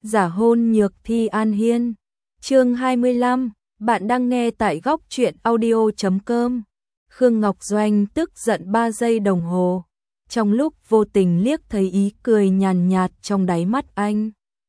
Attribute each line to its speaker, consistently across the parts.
Speaker 1: Giả hôn nhược thi An Hiên. Chương 25, bạn đang nghe tại góc truyện audio.com. Khương Ngọc Doanh tức giận 3 giây đồng hồ, trong lúc vô tình liếc thấy ý cười nhàn nhạt trong đáy mắt anh.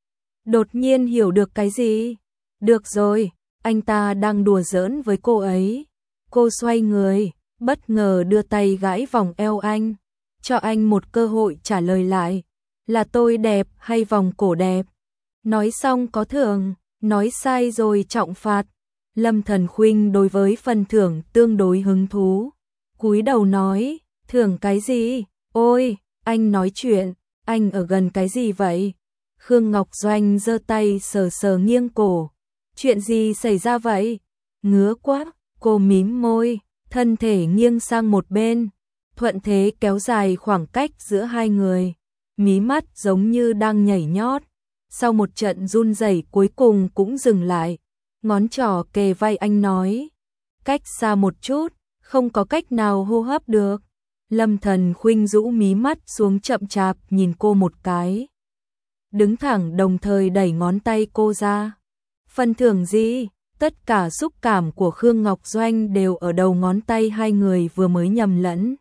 Speaker 1: Đột nhiên hiểu được cái gì? Được rồi, anh ta đang đùa giỡn với cô ấy. Cô xoay người, bất ngờ đưa tay gãi vòng eo anh, cho anh một cơ hội trả lời lại. Là tôi đẹp hay vòng cổ đẹp? Nói xong có thưởng, nói sai rồi trọng phạt. Lâm Thần Khuynh đối với phần thưởng tương đối hứng thú. Cúi đầu nói, thưởng cái gì? Ôi, anh nói chuyện, anh ở gần cái gì vậy? Khương Ngọc Doanh giơ tay sờ sờ nghiêng cổ. Chuyện gì xảy ra vậy? Ngứa quá, cô mím môi, thân thể nghiêng sang một bên, thuận thế kéo dài khoảng cách giữa hai người. Mí mắt giống như đang nhảy nhót. Sau một trận run rẩy cuối cùng cũng dừng lại. Ngón trỏ kề vai anh nói, cách xa một chút, không có cách nào hô hấp được. Lâm Thần Khuynh rũ mí mắt xuống chậm chạp nhìn cô một cái. Đứng thẳng đồng thời đẩy ngón tay cô ra. Phần thưởng gì? Tất cả xúc cảm của Khương Ngọc Doanh đều ở đầu ngón tay hai người vừa mới nhầm lẫn.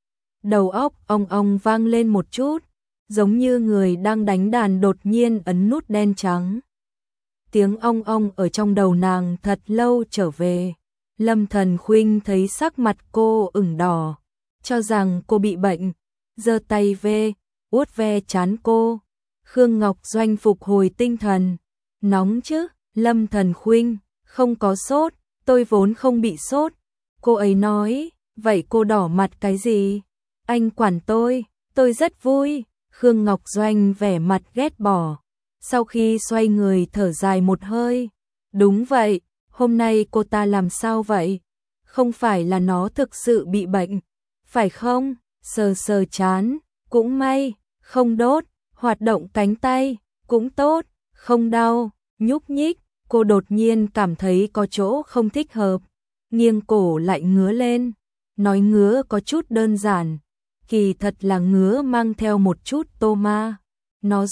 Speaker 1: Đầu óc ong ong vang lên một chút, giống như người đang đánh đàn đột nhiên ấn nút đen trắng. Tiếng ong ong ở trong đầu nàng thật lâu trở về. Lâm Thần Khuynh thấy sắc mặt cô ửng đỏ, cho rằng cô bị bệnh, giơ tay về, vuốt ve trán cô. Khương Ngọc Doanh phục hồi tinh thần. Nóng chứ? Lâm Thần Khuynh, không có sốt, tôi vốn không bị sốt. Cô ấy nói, vậy cô đỏ mặt cái gì? Anh quản tôi rất vui. Khương Ngọc Doanh vẻ mặt ghét bỏ. Sau khi xoay người thở dài một hơi. Đúng vậy, hôm nay cô ta làm sao vậy? Không phải là nó thực sự bị bệnh, phải không? Sờ sờ trán, cũng may, không đốt, hoạt động cánh tay, cũng tốt, không đau, nhúc nhích. Cô đột nhiên cảm thấy có chỗ không thích hợp, nghiêng cổ lại ngứa lên. Nói ngứa có chút đơn giản, kỳ thật là ngứa mang theo một chút tô ma. Nó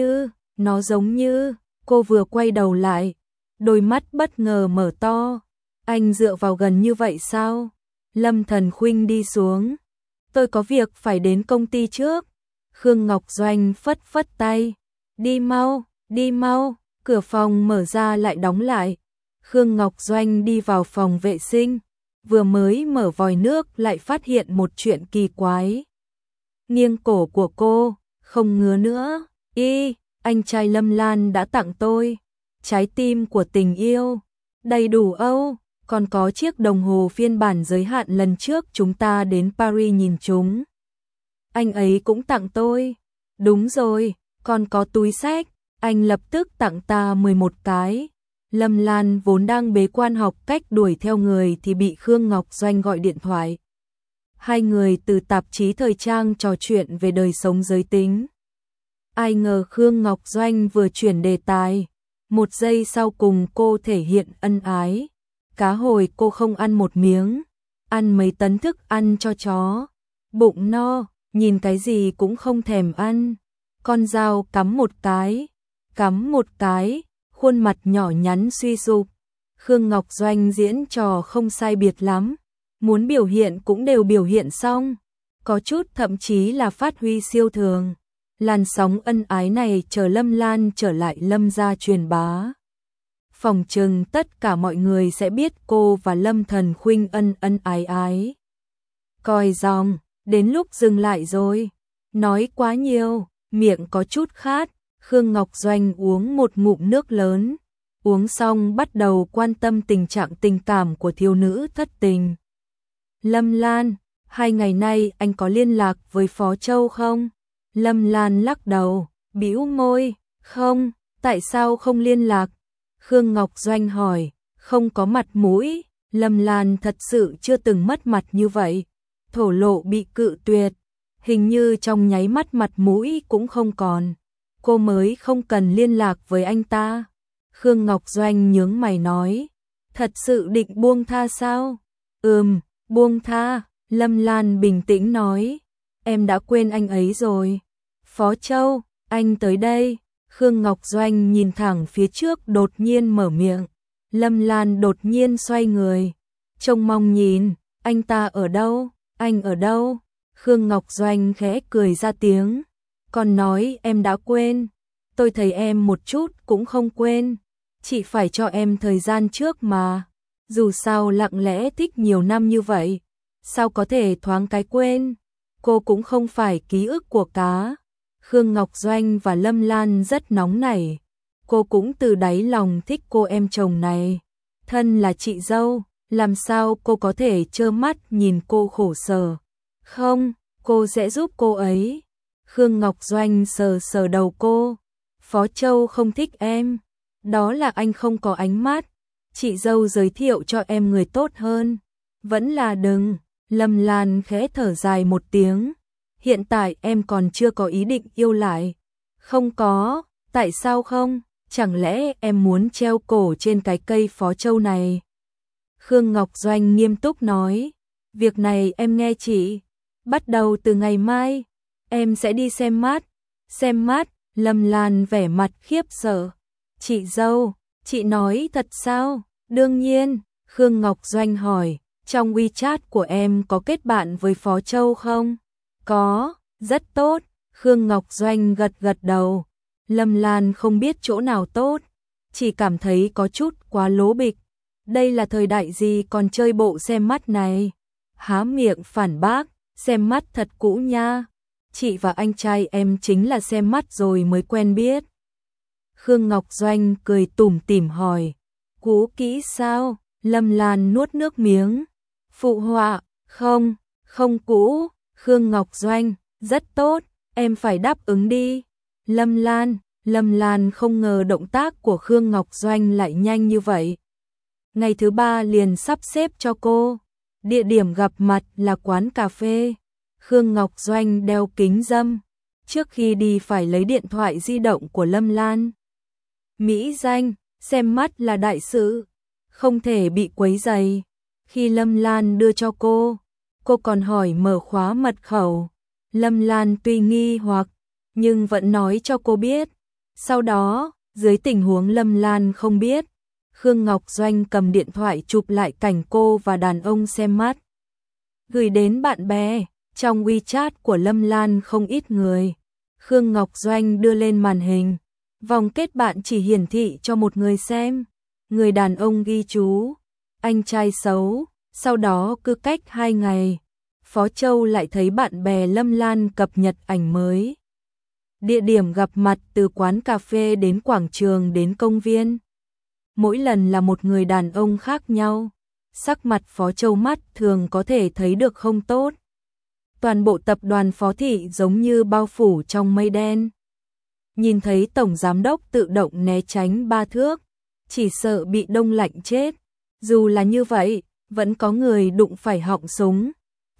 Speaker 1: giống như, cô vừa quay đầu lại, đôi mắt bất ngờ mở to. Anh dựa vào gần như vậy sao? Lâm Thần Khuynh đi xuống. Tôi có việc phải đến công ty trước. Khương Ngọc Doanh phất phất tay. Đi mau, cửa phòng mở ra lại đóng lại. Khương Ngọc Doanh đi vào phòng vệ sinh, vừa mới mở vòi nước lại phát hiện một chuyện kỳ quái. Nghiêng cổ của cô, không ngứa nữa. Anh trai Lâm Lan đã tặng tôi trái tim của tình yêu. Đầy đủ Âu, còn có chiếc đồng hồ phiên bản giới hạn lần trước chúng ta đến Paris nhìn chúng. Anh ấy cũng tặng tôi. Đúng rồi, còn có túi xách, anh lập tức tặng ta 11 cái. Lâm Lan vốn đang bế quan học cách đuổi theo người thì bị Khương Ngọc Doanh gọi điện thoại. Hai người từ tạp chí thời trang trò chuyện về đời sống giới tính. Ai ngờ Khương Ngọc Doanh vừa chuyển đề tài, một giây sau cùng cô thể hiện ân ái. Cá hồi cô không ăn một miếng, ăn mấy tấn thức ăn cho chó. Bụng no, nhìn cái gì cũng không thèm ăn. Con dao cắm một cái, khuôn mặt nhỏ nhắn suy sụp. Khương Ngọc Doanh diễn trò không sai biệt lắm, muốn biểu hiện cũng đều biểu hiện xong, có chút thậm chí là phát huy siêu thường. Làn sóng ân ái này chờ Lâm Lan trở lại Lâm gia truyền bá. Phòng chừng tất cả mọi người sẽ biết cô và Lâm Thần Khuynh ân ái. Coi dòng, đến lúc dừng lại rồi. Nói quá nhiều, miệng có chút khát. Khương Ngọc Doanh uống một ngụm nước lớn. Uống xong bắt đầu quan tâm tình trạng tình cảm của thiếu nữ thất tình. Lâm Lan, 2 ngày nay anh có liên lạc với Phó Châu không? Lâm Lan lắc đầu, bĩu môi, không, tại sao không liên lạc? Khương Ngọc Doanh hỏi, không có mặt mũi. Lâm Lan thật sự chưa từng mất mặt như vậy, thổ lộ bị cự tuyệt, hình như trong nháy mắt mặt mũi cũng không còn. Cô mới không cần liên lạc với anh ta. Khương Ngọc Doanh nhướng mày nói, thật sự định buông tha sao? Buông tha. Lâm Lan bình tĩnh nói, em đã quên anh ấy rồi. Phó Châu, anh tới đây. Khương Ngọc Doanh nhìn thẳng phía trước đột nhiên mở miệng. Lâm Lan đột nhiên xoay người, trông mong nhìn, anh ta ở đâu, anh ở đâu? Khương Ngọc Doanh khẽ cười ra tiếng, còn nói em đã quên, tôi thấy em một chút cũng không quên, chị phải cho em thời gian trước mà, dù sao lặng lẽ thích nhiều năm như vậy, sao có thể thoáng cái quên, cô cũng không phải ký ức của cá. Khương Ngọc Doanh và Lâm Lan rất nóng nảy, cô cũng từ đáy lòng thích cô em chồng này, thân là chị dâu, làm sao cô có thể trơ mắt nhìn cô khổ sở, không, cô sẽ giúp cô ấy. Khương Ngọc Doanh sờ sờ đầu cô, Phó Châu không thích em, đó là anh không có ánh mắt, chị dâu giới thiệu cho em người tốt hơn, vẫn là đừng. Lâm Lan khẽ thở dài một tiếng, hiện tại em còn chưa có ý định yêu lại. Không có, tại sao không, chẳng lẽ em muốn treo cổ trên cái cây Phó Châu này? Khương Ngọc Doanh nghiêm túc nói, việc này em nghe chị, bắt đầu từ ngày mai, em sẽ đi xem mắt. Xem mắt? Lâm Lan vẻ mặt khiếp sợ. Chị dâu, chị nói thật sao? Đương nhiên, Khương Ngọc Doanh hỏi, trong WeChat của em có kết bạn với Phó Châu không? Có, rất tốt. Khương Ngọc Doanh gật gật đầu. Lâm Lan không biết chỗ nào tốt, chỉ cảm thấy có chút quá lố bịch. Đây là thời đại gì còn chơi bộ xem mắt này? Há miệng phản bác, xem mắt thật cũ nha. Chị và anh trai em chính là xem mắt rồi mới quen biết. Khương Ngọc Doanh cười tủm tỉm hỏi, cũ kỹ sao? Lâm Lan nuốt nước miếng. Phụ họa, không, không cũ. Khương Ngọc Doanh, rất tốt, em phải đáp ứng đi. Lâm Lan không ngờ động tác của Khương Ngọc Doanh lại nhanh như vậy. Ngày thứ ba liền sắp xếp cho cô. Địa điểm gặp mặt là quán cà phê. Khương Ngọc Doanh đeo kính râm. Trước khi đi phải lấy điện thoại di động của Lâm Lan. Mỹ danh, xem mắt là đại sự, không thể bị quấy rầy. Khi Lâm Lan đưa cho cô còn hỏi mở khóa mật khẩu. Lâm Lan tuy nghi hoặc, nhưng vẫn nói cho cô biết. Sau đó, dưới tình huống Lâm Lan không biết, Khương Ngọc Doanh cầm điện thoại chụp lại cảnh cô và đàn ông xem mắt. Gửi đến bạn bè, trong WeChat của Lâm Lan không ít người. Khương Ngọc Doanh đưa lên màn hình. Vòng kết bạn chỉ hiển thị cho một người xem. Người đàn ông ghi chú, anh trai xấu. Sau đó cứ cách 2 ngày, Phó Châu lại thấy bạn bè Lâm Lan cập nhật ảnh mới. Địa điểm gặp mặt từ quán cà phê đến quảng trường đến công viên. Mỗi lần là một người đàn ông khác nhau. Sắc mặt Phó Châu mắt thường có thể thấy được không tốt. Toàn bộ tập đoàn Phó Thị giống như bao phủ trong mây đen. Nhìn thấy tổng giám đốc tự động né tránh 3 thước, chỉ sợ bị đông lạnh chết. Dù là như vậy, vẫn có người đụng phải họng súng.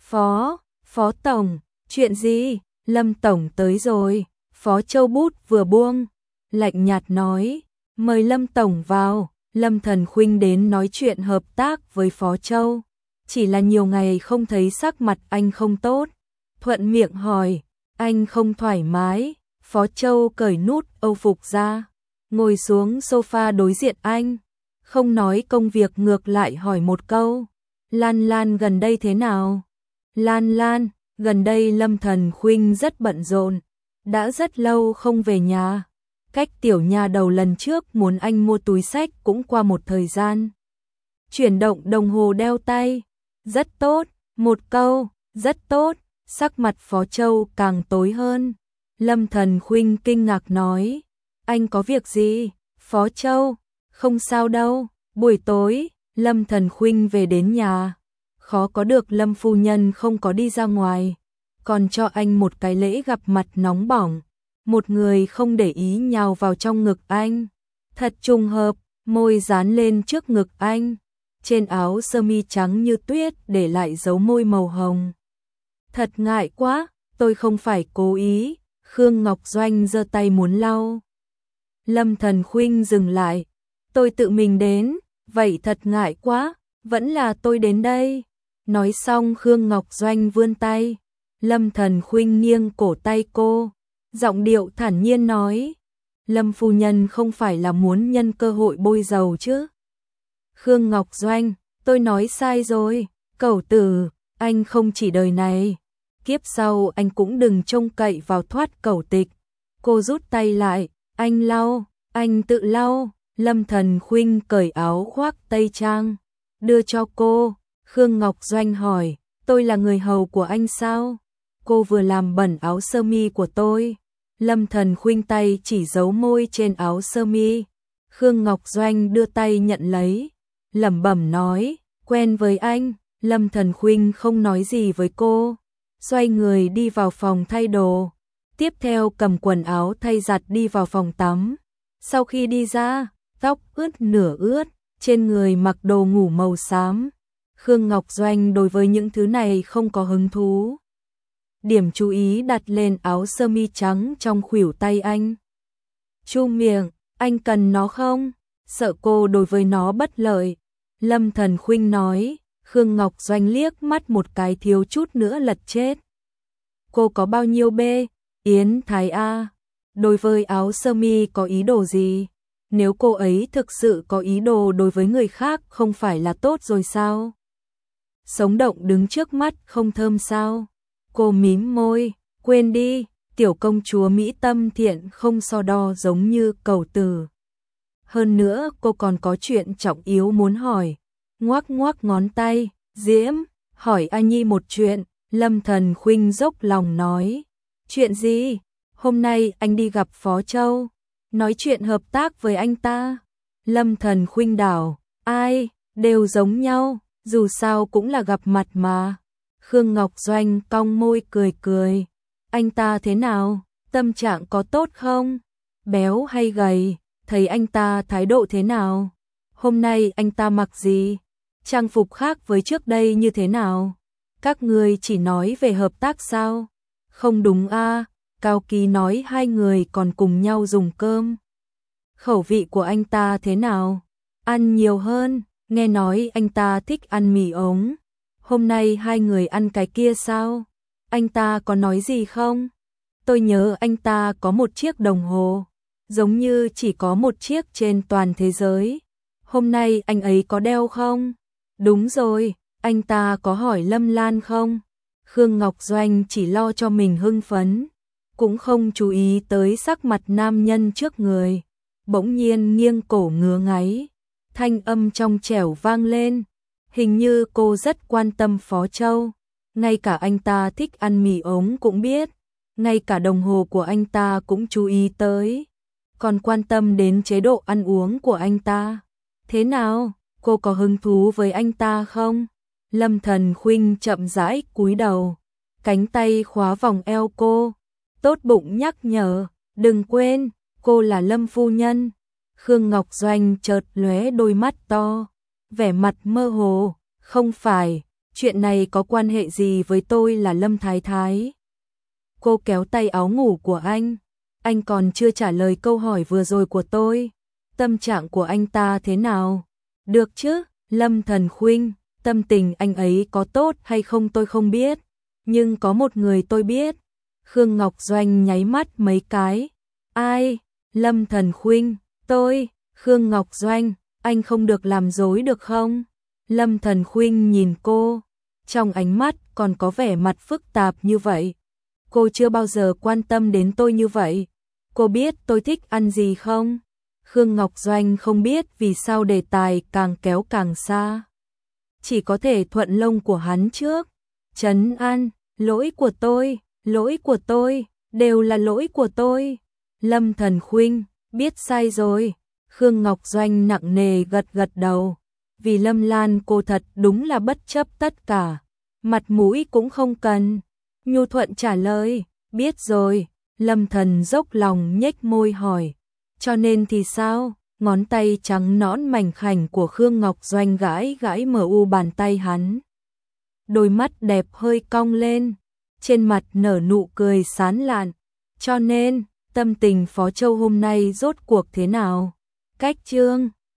Speaker 1: Phó Tổng, chuyện gì? Lâm Tổng tới rồi. Phó Châu bút vừa buông, lạnh nhạt nói, mời Lâm Tổng vào. Lâm Thần Khuynh đến nói chuyện hợp tác với Phó Châu. Chỉ là nhiều ngày không thấy sắc mặt anh không tốt. Thuận miệng hỏi, anh không thoải mái. Phó Châu cởi nút âu phục ra, ngồi xuống sofa đối diện anh. Không nói công việc ngược lại hỏi một câu. Lan gần đây thế nào? Lan, gần đây Lâm Thần Khuynh rất bận rộn. Đã rất lâu không về nhà. Cách tiểu nhà đầu lần trước muốn anh mua túi xách cũng qua một thời gian. Chuyển động đồng hồ đeo tay. Rất tốt, một câu, rất tốt. Sắc mặt Phó Châu càng tối hơn. Lâm Thần Khuynh kinh ngạc nói, anh có việc gì? Phó Châu, không sao đâu. Buổi tối, Lâm Thần Khuynh về đến nhà. Khó có được Lâm phu nhân không có đi ra ngoài, còn cho anh một cái lễ gặp mặt nóng bỏng. Một người không để ý nhào vào trong ngực anh. Thật trùng hợp, môi dán lên trước ngực anh. Trên áo sơ mi trắng như tuyết để lại dấu môi màu hồng. Thật ngại quá, tôi không phải cố ý. Khương Ngọc Doanh giơ tay muốn lau. Lâm Thần Khuynh dừng lại. Tôi tự mình đến, vậy thật ngại quá, vẫn là tôi đến đây. Nói xong Khương Ngọc Doanh vươn tay. Lâm Thần Khuynh nghiêng cổ tay cô, giọng điệu thản nhiên nói, Lâm phu nhân không phải là muốn nhân cơ hội bôi dầu chứ? Khương Ngọc Doanh, tôi nói sai rồi, cẩu tử, anh không chỉ đời này, kiếp sau anh cũng đừng trông cậy vào thoát cẩu tịch. Cô rút tay lại, anh lau, anh tự lau. Lâm Thần Khuynh cởi áo khoác tây trang, đưa cho cô. Khương Ngọc Doanh hỏi, tôi là người hầu của anh sao? Cô vừa làm bẩn áo sơ mi của tôi. Lâm Thần Khuynh tay chỉ dấu môi trên áo sơ mi. Khương Ngọc Doanh đưa tay nhận lấy, lẩm bẩm nói, quen với anh. Lâm Thần Khuynh không nói gì với cô, xoay người đi vào phòng thay đồ. Tiếp theo cầm quần áo thay giặt đi vào phòng tắm. Sau khi đi ra, tóc ướt nửa ướt, trên người mặc đồ ngủ màu xám. Khương Ngọc Doanh đối với những thứ này không có hứng thú. Điểm chú ý đặt lên áo sơ mi trắng trong khuỷu tay anh. Chu miệng, anh cần nó không? Sợ cô đối với nó bất lợi. Lâm Thần Khuynh nói. Khương Ngọc Doanh liếc mắt một cái thiếu chút nữa lật chết. Cô có bao nhiêu bê? Yến Thái A. Đối với áo sơ mi có ý đồ gì? Nếu cô ấy thực sự có ý đồ đối với người khác không phải là tốt rồi sao? Sống động đứng trước mắt không thơm sao? Cô mím môi, quên đi, tiểu công chúa Mỹ tâm thiện không so đo giống như cẩu tử. Hơn nữa cô còn có chuyện trọng yếu muốn hỏi. Ngoắc ngoắc ngón tay, Diễm, hỏi A Nhi một chuyện. Lâm Thần Khuynh dốc lòng nói. Chuyện gì? Hôm nay anh đi gặp Phó Châu, nói chuyện hợp tác với anh ta. Lâm Thần Khuynh đảo, ai, đều giống nhau, dù sao cũng là gặp mặt mà. Khương Ngọc Doanh cong môi cười cười. Anh ta thế nào? Tâm trạng có tốt không? Béo hay gầy? Thấy anh ta thái độ thế nào? Hôm nay anh ta mặc gì? Trang phục khác với trước đây như thế nào? Các người chỉ nói về hợp tác sao? Không đúng a, Cao Ký nói hai người còn cùng nhau dùng cơm. Khẩu vị của anh ta thế nào? Ăn nhiều hơn, nghe nói anh ta thích ăn mì ống. Hôm nay hai người ăn cái kia sao? Anh ta có nói gì không? Tôi nhớ anh ta có một chiếc đồng hồ, giống như chỉ có một chiếc trên toàn thế giới. Hôm nay anh ấy có đeo không? Đúng rồi, anh ta có hỏi Lâm Lan không? Khương Ngọc Doanh chỉ lo cho mình hưng phấn, cũng không chú ý tới sắc mặt nam nhân trước người. Bỗng nhiên nghiêng cổ ngứa ngáy, thanh âm trong trẻo vang lên. Hình như cô rất quan tâm Phó Châu, ngay cả anh ta thích ăn mì ống cũng biết, ngay cả đồng hồ của anh ta cũng chú ý tới, còn quan tâm đến chế độ ăn uống của anh ta. Thế nào, cô có hứng thú với anh ta không? Lâm Thần Khuynh chậm rãi cúi đầu, cánh tay khóa vòng eo cô, tốt bụng nhắc nhở, đừng quên, cô là Lâm phu nhân. Khương Ngọc Doanh chợt lóe đôi mắt to, vẻ mặt mơ hồ, không phải, chuyện này có quan hệ gì với tôi là Lâm Thái Thái? Cô kéo tay áo ngủ của anh còn chưa trả lời câu hỏi vừa rồi của tôi. Tâm trạng của anh ta thế nào? Được chứ, Lâm Thần Khuynh, tâm tình anh ấy có tốt hay không tôi không biết, nhưng có một người tôi biết. Khương Ngọc Doanh nháy mắt mấy cái. Ai? Lâm Thần Khuynh, tôi. Khương Ngọc Doanh, anh không được làm dối được không? Lâm Thần Khuynh nhìn cô, trong ánh mắt còn có vẻ mặt phức tạp như vậy. Cô chưa bao giờ quan tâm đến tôi như vậy. Cô biết tôi thích ăn gì không? Khương Ngọc Doanh không biết vì sao đề tài càng kéo càng xa. Chỉ có thể thuận lông của hắn trước. Trấn an, lỗi của tôi, đều là lỗi của tôi. Lâm Thần Khuynh, biết sai rồi. Khương Ngọc Doanh nặng nề gật gật đầu. Vì Lâm Lan cô thật đúng là bất chấp tất cả. Mặt mũi cũng không cần. Nhu thuận trả lời, biết rồi. Lâm Thần dốc lòng nhếch môi hỏi. Cho nên thì sao? Ngón tay trắng nõn mảnh khảnh của Khương Ngọc Doanh gãi gãi mu bàn tay hắn. Đôi mắt đẹp hơi cong lên, trên mặt nở nụ cười sán lạn. Cho nên, tâm tình Phó Châu hôm nay rốt cuộc thế nào? Cách chương